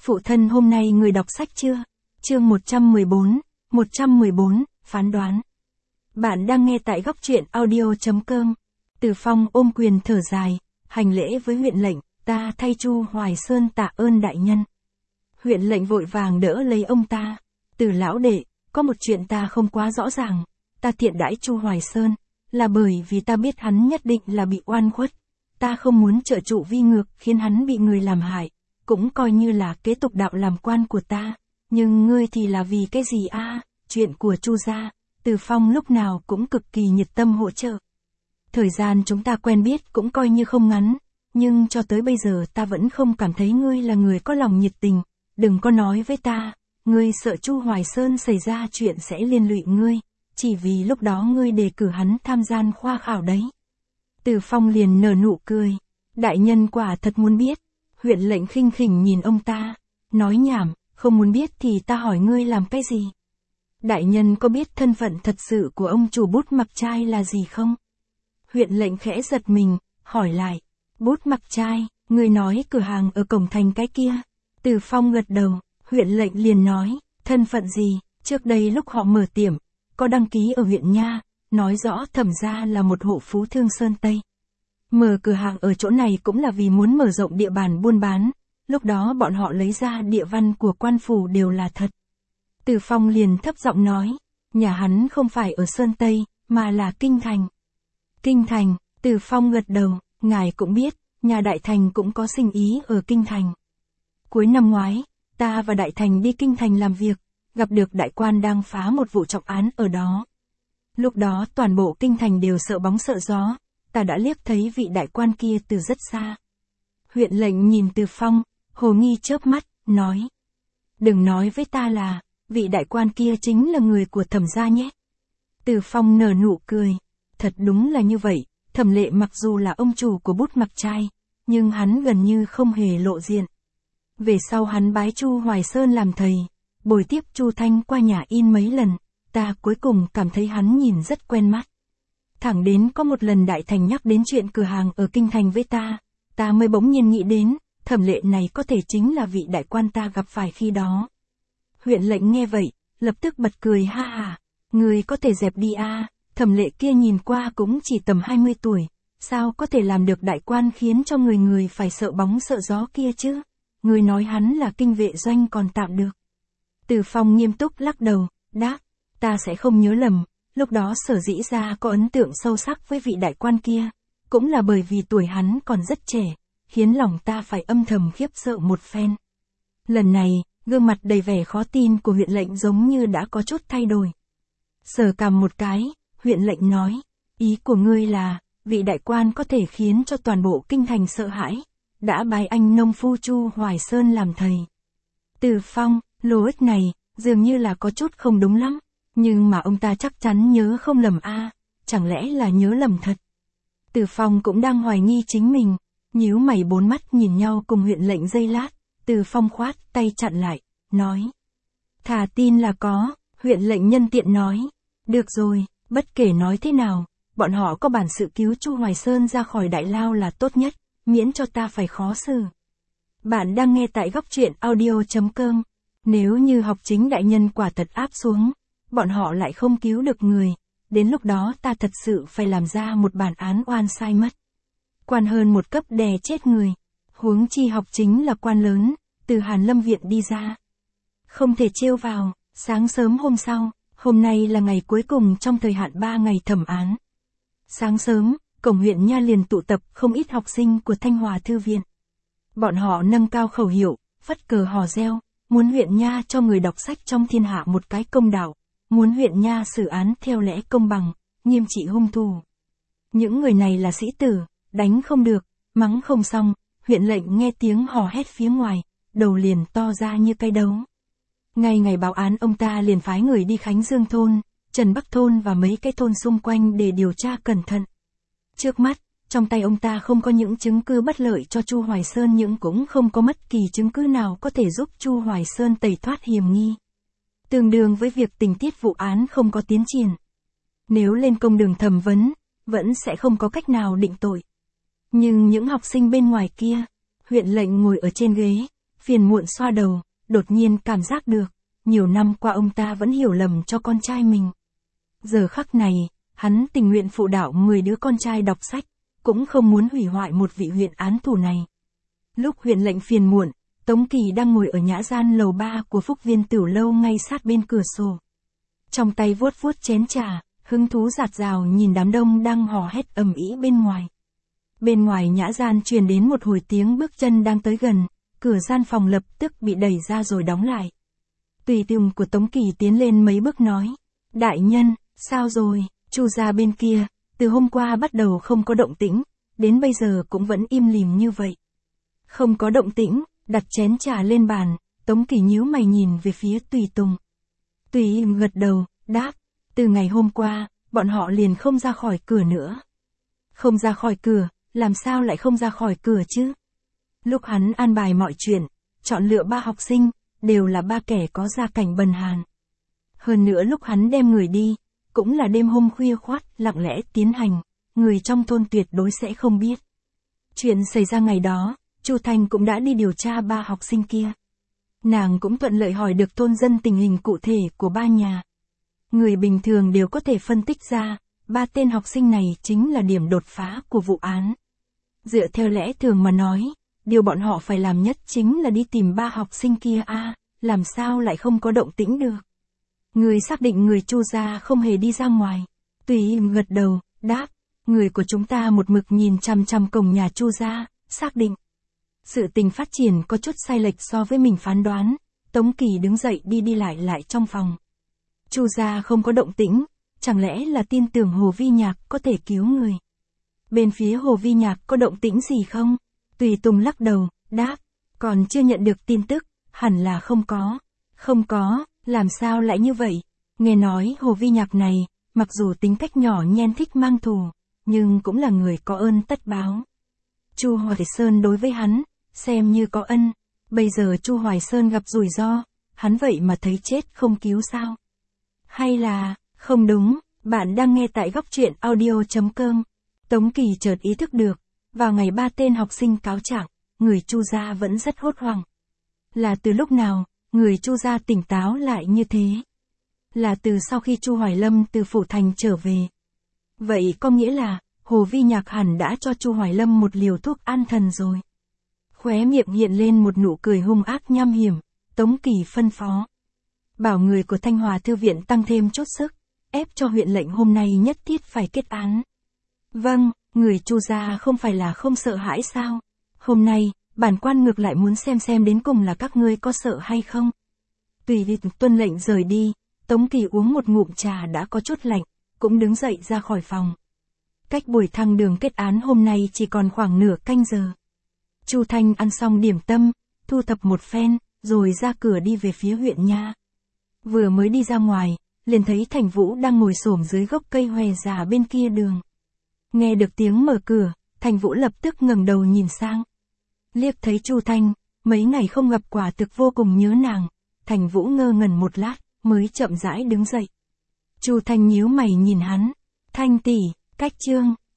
Phụ thân hôm nay người đọc sách chưa? Chương 114, phán đoán. Bạn đang nghe tại góc truyện audio.com. Từ Phong ôm quyền thở dài, hành lễ với huyện lệnh, ta thay Chu Hoài Sơn tạ ơn đại nhân. Huyện lệnh vội vàng đỡ lấy ông ta. Từ lão đệ, có một chuyện ta không quá rõ ràng, ta thiện đãi Chu Hoài Sơn, là bởi vì ta biết hắn nhất định là bị oan khuất. Ta không muốn trợ trụ vi ngược khiến hắn bị người làm hại, cũng coi như là kế tục đạo làm quan của ta. Nhưng ngươi thì là vì cái gì a? Chuyện của Chu gia, Từ Phong lúc nào cũng cực kỳ nhiệt tâm hỗ trợ. Thời gian chúng ta quen biết cũng coi như không ngắn, nhưng cho tới bây giờ ta vẫn không cảm thấy ngươi là người có lòng nhiệt tình. Đừng có nói với ta, ngươi sợ Chu Hoài Sơn xảy ra chuyện sẽ liên lụy ngươi, chỉ vì lúc đó ngươi đề cử hắn tham gia khoa khảo đấy. Từ Phong liền nở nụ cười. Đại nhân quả thật muốn biết. Huyện lệnh khinh khỉnh nhìn ông ta, nói nhảm, không muốn biết thì ta hỏi ngươi làm cái gì? Đại nhân có biết thân phận thật sự của ông chủ Bút Mặc Trai là gì không? Huyện lệnh khẽ giật mình, hỏi lại, Bút Mặc Trai, ngươi nói cửa hàng ở cổng thành cái kia? Từ Phong gật đầu, huyện lệnh liền nói, thân phận gì? Trước đây lúc họ mở tiệm, có đăng ký ở huyện nha, nói rõ Thẩm gia là một hộ phú thương Sơn Tây. Mở cửa hàng ở chỗ này cũng là vì muốn mở rộng địa bàn buôn bán, lúc đó bọn họ lấy ra địa văn của quan phủ đều là thật. Từ Phong liền thấp giọng nói, nhà hắn không phải ở Sơn Tây, mà là Kinh Thành. Kinh Thành, Từ Phong gật đầu, ngài cũng biết, nhà Đại Thành cũng có sinh ý ở Kinh Thành. Cuối năm ngoái, ta và Đại Thành đi Kinh Thành làm việc, gặp được đại quan đang phá một vụ trọng án ở đó. Lúc đó toàn bộ Kinh Thành đều sợ bóng sợ gió, ta đã liếc thấy vị đại quan kia từ rất xa. Huyện lệnh nhìn Từ Phong, hồ nghi chớp mắt, nói. Đừng nói với ta là, vị đại quan kia chính là người của Thẩm gia nhé. Từ Phong nở nụ cười. Thật đúng là như vậy, Thẩm Lệ mặc dù là ông chủ của Bút Mặc Trai, nhưng hắn gần như không hề lộ diện. Về sau hắn bái Chu Hoài Sơn làm thầy, bồi tiếp Chu Thanh qua nhà in mấy lần, ta cuối cùng cảm thấy hắn nhìn rất quen mắt. Thẳng đến có một lần Đại Thành nhắc đến chuyện cửa hàng ở Kinh Thành với ta mới bỗng nhiên nghĩ đến, Thẩm Lệ này có thể chính là vị đại quan ta gặp phải khi đó. Huyện lệnh nghe vậy, lập tức bật cười ha ha, người có thể dẹp đi a, Thẩm Lệ kia nhìn qua cũng chỉ tầm 20 tuổi, sao có thể làm được đại quan khiến cho người phải sợ bóng sợ gió kia chứ? Người nói hắn là kinh vệ doanh còn tạm được. Từ Phong nghiêm túc lắc đầu, đáp, ta sẽ không nhớ lầm. Lúc đó sở dĩ ra có ấn tượng sâu sắc với vị đại quan kia, cũng là bởi vì tuổi hắn còn rất trẻ, khiến lòng ta phải âm thầm khiếp sợ một phen. Lần này, gương mặt đầy vẻ khó tin của huyện lệnh giống như đã có chút thay đổi. Sờ cằm một cái, huyện lệnh nói, ý của ngươi là, vị đại quan có thể khiến cho toàn bộ Kinh Thành sợ hãi, đã bái anh nông phu Chu Hoài Sơn làm thầy. Từ Phong, lô ích này, dường như là có chút không đúng lắm. Nhưng mà ông ta chắc chắn nhớ không lầm a, chẳng lẽ là nhớ lầm thật. Từ Phong cũng đang hoài nghi chính mình, nhíu mày bốn mắt nhìn nhau cùng huyện lệnh giây lát, Từ Phong khoát tay chặn lại, nói. Thà tin là có, huyện lệnh nhân tiện nói. Được rồi, bất kể nói thế nào, bọn họ có bản sự cứu Chu Hoài Sơn ra khỏi đại lao là tốt nhất, miễn cho ta phải khó xử. Bạn đang nghe tại góc truyện audio.com, nếu như học chính đại nhân quả thật áp xuống, bọn họ lại không cứu được người, đến lúc đó ta thật sự phải làm ra một bản án oan sai mất. Quan hơn một cấp đè chết người, huống chi học chính là quan lớn, từ Hàn Lâm viện đi ra. Không thể trêu vào, sáng sớm hôm sau, hôm nay là ngày cuối cùng trong thời hạn 3 ngày thẩm án. Sáng sớm, cổng huyện nha liền tụ tập không ít học sinh của Thanh Hòa Thư viện. Bọn họ nâng cao khẩu hiệu, phất cờ hò reo, muốn huyện nha cho người đọc sách trong thiên hạ một cái công đạo. Muốn huyện nha xử án theo lẽ công bằng, nghiêm trị hung thủ. Những người này là sĩ tử, đánh không được, mắng không xong, huyện lệnh nghe tiếng hò hét phía ngoài, đầu liền to ra như cây đấu. Ngày báo án ông ta liền phái người đi Khánh Dương thôn, Trần Bắc thôn và mấy cái thôn xung quanh để điều tra cẩn thận. Trước mắt, trong tay ông ta không có những chứng cứ bất lợi cho Chu Hoài Sơn, nhưng cũng không có bất kỳ chứng cứ nào có thể giúp Chu Hoài Sơn tẩy thoát hiểm nghi. Tương đương với việc tình tiết vụ án không có tiến triển. Nếu lên công đường thẩm vấn, vẫn sẽ không có cách nào định tội. Nhưng những học sinh bên ngoài kia, huyện lệnh ngồi ở trên ghế, phiền muộn xoa đầu, đột nhiên cảm giác được, nhiều năm qua ông ta vẫn hiểu lầm cho con trai mình. Giờ khắc này, hắn tình nguyện phụ đạo 10 đứa con trai đọc sách, cũng không muốn hủy hoại một vị huyện án tù này. Lúc huyện lệnh phiền muộn, Tống Kỳ đang ngồi ở nhã gian lầu 3 của Phúc Viên Tửu Lâu ngay sát bên cửa sổ. Trong tay vuốt vuốt chén trà, hứng thú rạt rào nhìn đám đông đang hò hét ầm ĩ bên ngoài. Bên ngoài nhã gian truyền đến một hồi tiếng bước chân đang tới gần, cửa gian phòng lập tức bị đẩy ra rồi đóng lại. Tùy tùng của Tống Kỳ tiến lên mấy bước nói, đại nhân, sao rồi, Chu gia bên kia, từ hôm qua bắt đầu không có động tĩnh, đến bây giờ cũng vẫn im lìm như vậy. Không có động tĩnh, đặt chén trà lên bàn, Tống Kỳ nhíu mày nhìn về phía Tùy Tùng. Tùy gật đầu, đáp, từ ngày hôm qua, bọn họ liền không ra khỏi cửa nữa. Không ra khỏi cửa, làm sao lại không ra khỏi cửa chứ? Lúc hắn an bài mọi chuyện, chọn lựa 3 học sinh, đều là 3 kẻ có gia cảnh bần hàn. Hơn nữa lúc hắn đem người đi, cũng là đêm hôm khuya khoắt, lặng lẽ tiến hành, người trong thôn tuyệt đối sẽ không biết. Chuyện xảy ra ngày đó, Chu Thanh cũng đã đi điều tra 3 học sinh kia. Nàng cũng thuận lợi hỏi được thôn dân tình hình cụ thể của 3 nhà. Người bình thường đều có thể phân tích ra, 3 tên học sinh này chính là điểm đột phá của vụ án. Dựa theo lẽ thường mà nói, điều bọn họ phải làm nhất chính là đi tìm 3 học sinh kia làm sao lại không có động tĩnh được. Người xác định người Chu gia không hề đi ra ngoài. Tùy gật đầu, đáp, người của chúng ta một mực nhìn chằm chằm cổng nhà Chu gia, xác định. Sự tình phát triển có chút sai lệch so với mình phán đoán, Tống Kỳ đứng dậy đi lại trong phòng. Chu gia không có động tĩnh, chẳng lẽ là tin tưởng Hồ Vi Nhạc có thể cứu người. Bên phía Hồ Vi Nhạc có động tĩnh gì không? Tùy Tùng lắc đầu, đáp, còn chưa nhận được tin tức, hẳn là không có. Không có, làm sao lại như vậy? Nghe nói Hồ Vi Nhạc này, mặc dù tính cách nhỏ nhen thích mang thù, nhưng cũng là người có ơn tất báo. Chu Hoài Sơn đối với hắn, xem như có ân, bây giờ Chu Hoài Sơn gặp rủi ro, hắn vậy mà thấy chết không cứu sao? Hay là, không đúng, bạn đang nghe tại góc truyện audio.com. Tống Kỳ chợt ý thức được, vào ngày 3 tên học sinh cáo trạng, người Chu gia vẫn rất hốt hoảng. Là từ lúc nào, người Chu gia tỉnh táo lại như thế? Là từ sau khi Chu Hoài Lâm từ phủ thành trở về. Vậy có nghĩa là, Hồ Vi Nhạc hẳn đã cho Chu Hoài Lâm một liều thuốc an thần rồi. Khóe miệng hiện lên một nụ cười hung ác nham hiểm, Tống Kỳ phân phó. Bảo người của Thanh Hòa Thư viện tăng thêm chút sức, ép cho huyện lệnh hôm nay nhất thiết phải kết án. Vâng, người Chu gia không phải là không sợ hãi sao? Hôm nay, bản quan ngược lại muốn xem đến cùng là các ngươi có sợ hay không. Tùy tuân lệnh rời đi, Tống Kỳ uống một ngụm trà đã có chút lạnh, cũng đứng dậy ra khỏi phòng. Cách buổi thăng đường kết án hôm nay chỉ còn khoảng nửa canh giờ. Chu Thanh ăn xong điểm tâm, thu thập một phen, rồi ra cửa đi về phía huyện nha. Vừa mới đi ra ngoài, liền thấy Thành Vũ đang ngồi xổm dưới gốc cây hòe già bên kia đường. Nghe được tiếng mở cửa, Thành Vũ lập tức ngẩng đầu nhìn sang. Liếc thấy Chu Thanh, mấy ngày không gặp quả thực vô cùng nhớ nàng. Thành Vũ ngơ ngẩn một lát, mới chậm rãi đứng dậy. Chu Thanh nhíu mày nhìn hắn. Thanh tỷ, cách chương.